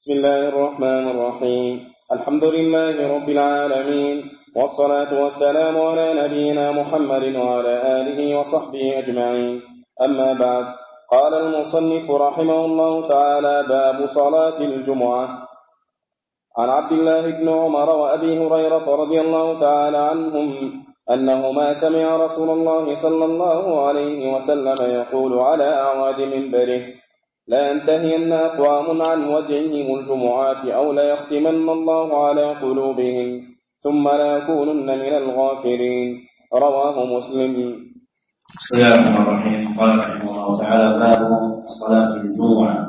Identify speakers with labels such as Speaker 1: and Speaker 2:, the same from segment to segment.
Speaker 1: بسم الله الرحمن الرحيم. الحمد لله رب العالمين، والصلاة والسلام على نبينا محمد وعلى آله وصحبه أجمعين. أما بعد، قال المصنف رحمه الله تعالى: باب صلاة الجمعة. عن عبد الله بن عمر وأبي هريرة رضي الله تعالى عنهم أنهما سمع رسول الله صلى الله عليه وسلم يقول على أعواد منبره: لا ينتهين أقوام عن ودعهم الجمعات أو ليختمن الله على قلوبهم ثم لا يكونن من الغافلين. رواه مسلم.
Speaker 2: بسم الله الرحمن الرحيم. قال رحمه الله تعالى: باب صلاة الجمعة.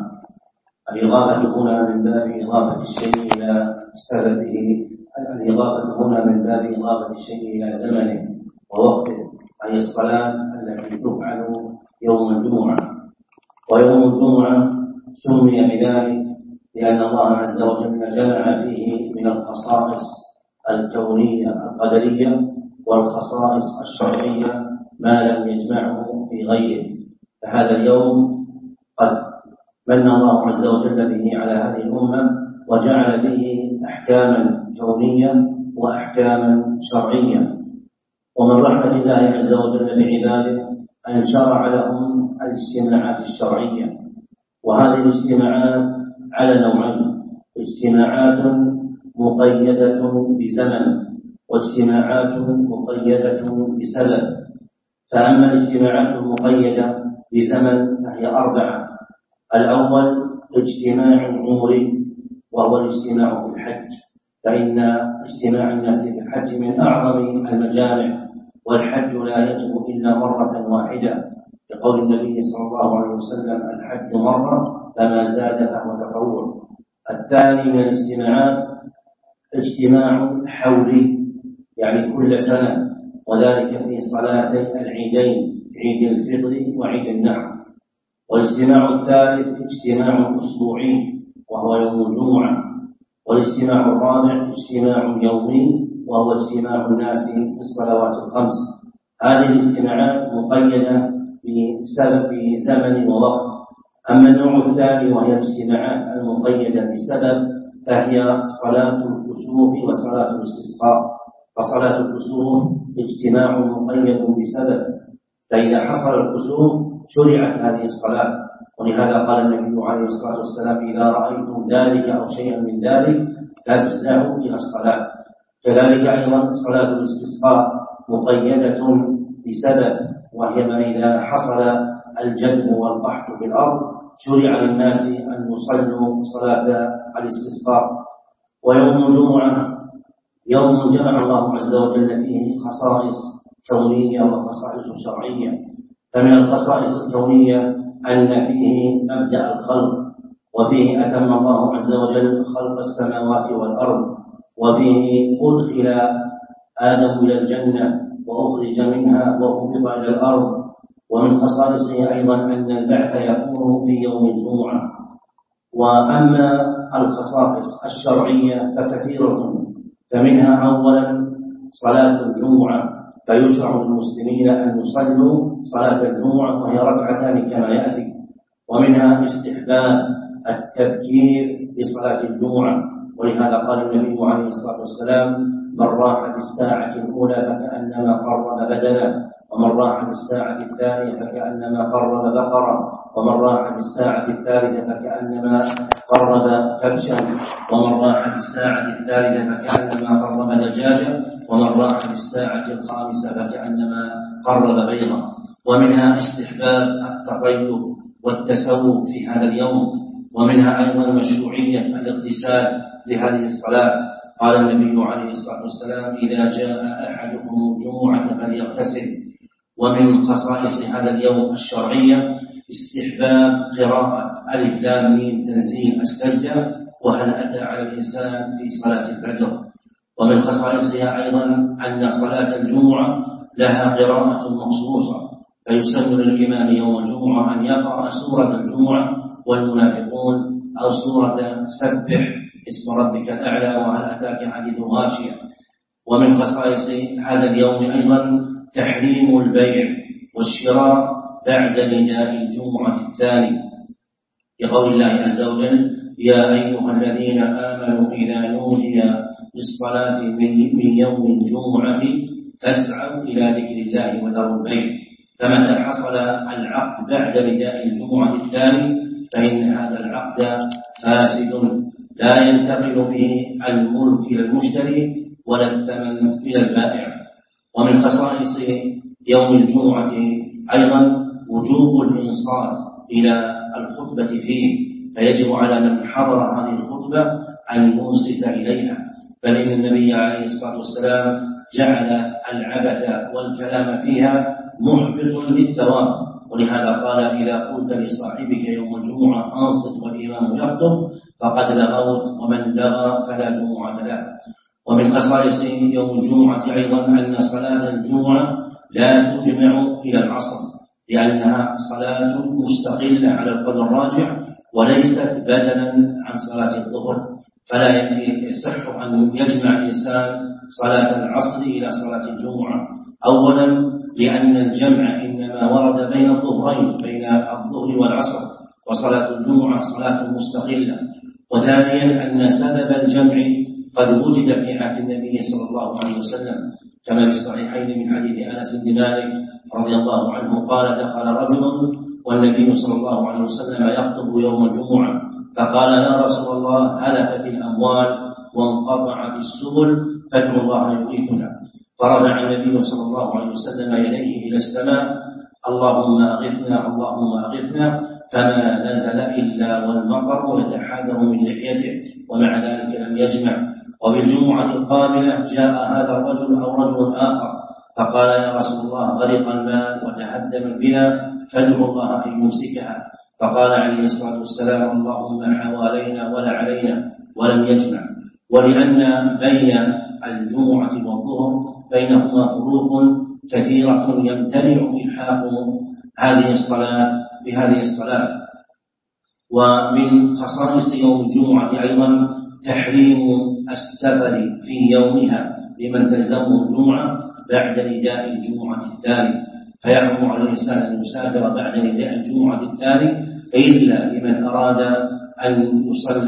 Speaker 2: الإضافة هنا من باب إضافة الشيء إلى سببه، الإضافة هنا من باب إضافة الشيء إلى زمنه ووقته، أي الصلاة التي تفعل يوم الجمعة. ويوم الجمعة سمي بذلك لأن الله عز وجل جمع فيه من الخصائص الكونية القدرية والخصائص الشرعية ما لم يجمعه في غيره. فهذا اليوم قد من الله عز وجل به على هذه الأمة وجعل به أحكاما كونية وأحكاما شرعية. ومن رحمة الله عز وجل بعباده أن شرع لهم الاجتماعات الشرعية، وهذه الاجتماعات على نوعين: اجتماعات مقيدة بزمن واجتماعات مقيدة بسبب. فأما الاجتماعات المقيدة بزمن فهي أربعة. الأول اجتماع عمري، وهو الاجتماع في الحج، فإن اجتماع الناس في الحج من أعظم المجامع، والحج لا يجب إلا مرة واحدة، لقول النبي صلى الله عليه وسلم: الحج مرة فما زاد فهو تطوع. الثاني من الاجتماعات اجتماع حولي، يعني كل سنة، وذلك في صلاتي العيدين، عيد الفطر وعيد النحر. والاجتماع الثالث اجتماع أسبوعي، وهو يوم الجمعة. والاجتماع الرابع اجتماع يومي، وهو اجتماع الناس في الصلوات الخمس. هذه الاجتماعات مقيدة بسبب زمن ووقت. أما النوع الثاني وهي الاجتماعات المقيدة بسبب فهي صلاة الكسوف وصلاة الاستسقاء. فصلاة الكسوف اجتماع مقيد بسبب، فإذا حصل الكسوف شرعت هذه الصلاة، ولهذا قال النبي عليه الصلاة والسلام: إذا رأيتم ذلك أو شيئا من ذلك فافزعوا إلى الصلاة. كذلك أيضا صلاة الاستسقاء مقيدة بسبب، وهي ما إذا حصل الجدب والقحط في الأرض شرع للناس أن يصلوا صلاة الاستسقاء. ويوم الجمعة يوم جمع الله عز وجل فيه خصائص كونية وخصائص شرعية. فمن الخصائص الكونية أن فيه مبدأ الخلق، وفيه أتم الله عز وجل خلق السماوات والأرض، وفيه أدخل آدم إلى الجنة وأخرج منها وأهبط إلى الأرض. ومن خصائصه أيضا أن البعث يكون في يوم الجمعة. وأما الخصائص الشرعية فكثيرة، فمنها أولا صلاة الجمعة، فيشرع للمسلمين أن يصلوا صلاة الجمعة وهي ركعتان كما يأتي. ومنها استحباب التبكير لصلاة الجمعة، ولهذا قال النبي عليه الصلاة والسلام: من راح في الساعة الأولى فكأنما قرب بدنا، ومن راح في الساعة الثانية فكأنما قرب بقرة، ومن راح في الساعة الثالثة فكأنما قرب كبشا، ومن راح في الساعة الثالثة فكأنما قرب دجاجة، ومن راح في الساعة الخامسة فكأنما قرب بيضا. ومنها استحباب التطيب والتسوق في هذا اليوم. ومنها أيضا مشروعية الاغتسال لهذه الصلاة. قال النبي عليه الصلاة والسلام: إذا جاء أحدكم الجمعة فليغتسل. ومن خصائص هذا اليوم الشرعية استحباب قراءة ألف لام ميم تنزيل السجدة وهل أتى على الإنسان في صلاة الفجر. ومن خصائصها أيضا أن صلاة الجمعة لها قراءة مخصوصة، فيسن للإمام يوم الجمعة أن يقرأ سورة الجمعة والمنافقون أو سورة سبح اسم ربك الأعلى وهل أتاك حديث غاشية. ومن خصائص هذا اليوم أيضا تحريم البيع والشراء بعد نداء الجمعة الثاني، لقول الله عز وجل: يا أيها الذين آمنوا إذا نودي للصلاة من يوم الجمعة فاسعوا إلى ذكر الله وذروا البيع. فمتى حصل العقد بعد نداء الجمعة الثاني فإن هذا العقد فاسد لا ينتقل به الملك إلى المشتري ولا الثمن إلى البائع. ومن خصائص يوم الجمعة أيضا وجوب الإنصات إلى الخطبة فيه، فيجب على من حضر هذه الخطبة أن ينصت إليها، بل إن النبي عليه الصلاة والسلام جعل العبث والكلام فيها محبط للثواب، ولهذا قال إذا قلت لصاحبك يوم الجمعة أنصت والإمام يخطب فقد لغوت، ومن لغى فلا جمعة له. ومن خصائص يوم الجمعة أيضا أن صلاة الجمعة لا تجمع إلى العصر، لأنها صلاة مستقلة على القول الراجح وليست بدلا عن صلاة الظهر، فلا يصح أن يجمع الإنسان صلاة العصر إلى صلاة الجمعة. أولا لأن الجمع إنما ورد بين الظهرين، بين الظهر والعصر، وصلاة الجمعة صلاة مستقلة. وثانيا أن سبب الجمع قد وجد في عهد النبي صلى الله عليه وسلم، كما في الصحيحين من حديث أنس بن مالك رضي الله عنه قال دخل رجل والنبي صلى الله عليه وسلم يخطب يوم الجمعة فقال يا رسول الله هلكت الأموال وانقطعت السبل فادعوا الله يغيثنا. فرفع النبي صلى الله عليه وسلم يديه إلى السماء اللهم أغثنا اللهم أغثنا، فما نزل إلا والمطر يتحادر من لحيته، ومع ذلك لم يجمع. وبالجمعة القابلة جاء هذا الرجل أو رجل آخر فقال يا رسول الله غرق الماء وتهدم البناء فادعوا الله أن يمسكها، فقال عليه الصلاة والسلام اللهم حوالينا ولا علينا، ولم يجمع. ولأن بين الجمعة والظهر بينهما فروق كثيرة يمتنع إلحاق هذه الصلاة بهذه الصلاة. ومن خصائص يوم الجمعة أيضا تحريم السفر في يومها لمن تلزمه الجمعة بعد نداء الجمعة الثاني، فيحرم على الإنسان أن يسافر بعد نداء الجمعة الثاني إلا لمن أراد أن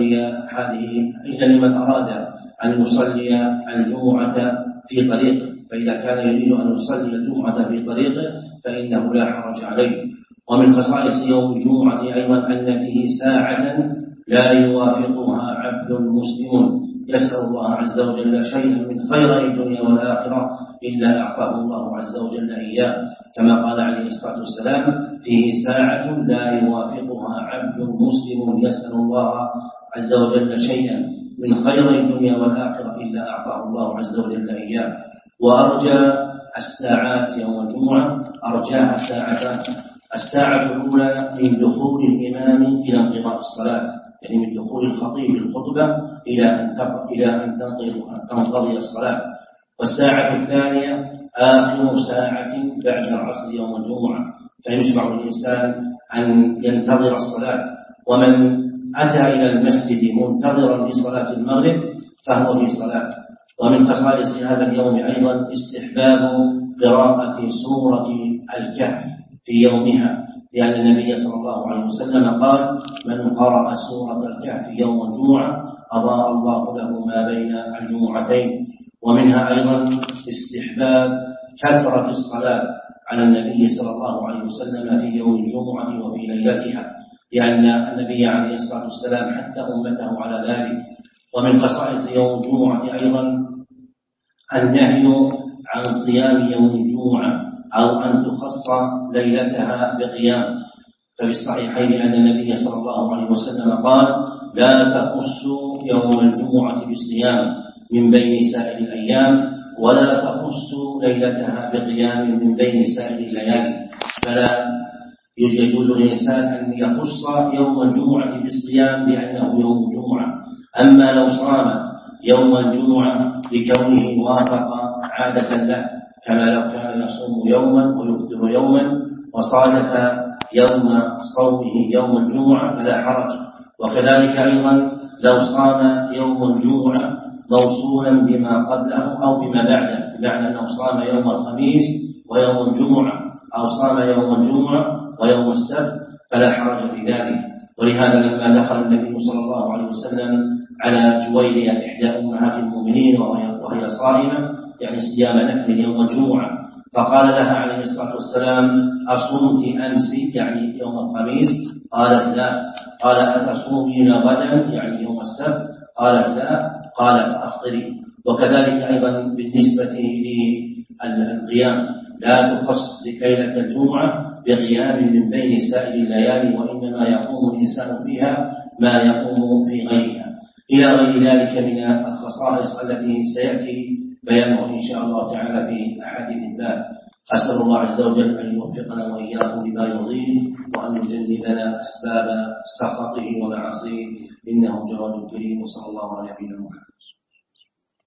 Speaker 2: يصلي الجمعة في طريقه، فإذا كان يريد أن يصلي الجمعة في طريقه فإنه لا حرج عليه. ومن خصائص يوم الجمعة أيضا أن فيه ساعة لا يوافقها عبد مسلم يسأل الله عز وجل شيئا من خير الدنيا والآخرة إلا أعطاه الله عز وجل إياه، كما قال عليه الصلاة والسلام فيه ساعة لا يوافقها عبد مسلم يسأل الله عز وجل شيئا من خير الدنيا والآخرة إلا أعطاه الله عز وجل إياه. وأرجى الساعات يوم الجمعة أرجاها الساعة الأولى من دخول الإمام إلى انقضاء الصلاة، يعني من دخول الخطيب الخطبة إلى أن تنقضي الصلاة. والساعة الثانية آخر ساعة بعد العصر يوم الجمعة، فيشرع الإنسان أن ينتظر الصلاة. ومن أتى إلى المسجد منتظرا لصلاة المغرب فهو في صلاة. ومن خصائص هذا اليوم أيضا استحباب قراءة سورة الكهف في يومها، لأن النبي صلى الله عليه وسلم قال من قرأ سورة الكهف يوم الجمعة أضاء الله له ما بين الجمعتين. ومنها أيضا استحباب كثرة الصلاة على النبي صلى الله عليه وسلم في يوم الجمعة وفي ليلتها، لأن النبي عليه الصلاة والسلام حث أمته على ذلك. ومن خصائص يوم الجمعة أيضا النهي عن صيام يوم الجمعة أو أن تخص ليلتها بقيام، ففي الصحيحين أن النبي صلى الله عليه وسلم قال لا تخصوا يوم الجمعة بصيام من بين سائر الأيام ولا تخصوا ليلتها بقيام من بين سائر الليالي، فلا يجوز للإنسان أن يخص يوم الجمعة بالصيام لأنه يوم الجمعة. أما لو صام يوم الجمعة لكونه وافق عادة له، كما لو كان يصوم يوما ويفطر يوما وصادف يوم صومه يوم الجمعة فلا حرج. وكذلك أيضا لو صام يوم الجمعة موصولا بما قبله أو بما بعده، بمعنى أنه صام يوم الخميس ويوم الجمعة أو صام يوم الجمعة ويوم السبت فلا حرج في ذلك. ولهذا لما دخل النبي صلى الله عليه وسلم على جويرية إحدى أمهات المؤمنين وهي صائمة يعني صيام نفل يوم الجمعة، فقال لها عليه الصلاة والسلام: أصمت أمس يعني يوم الخميس؟ قالت لا. قال: أتصومين غدا يعني يوم السبت؟ قالت لا. قال: فأفطري. وكذلك أيضا بالنسبة للقيام لا تخص ليلة الجمعة بقيام من بين سائر الليالي، وإنما يقوم الإنسان فيها ما يقوم في غيرها، إلى غير ذلك من الخصائص التي سيأتي بيانه إن شاء الله تعالى في أحاديث الباب. أسأل الله عز وجل أن يوفقنا وإياكم لما يرضيه، وأن يجنبنا أسباب سخطه ومعاصيه، إنه جواد كريم. وصلى الله على نبينا محمد.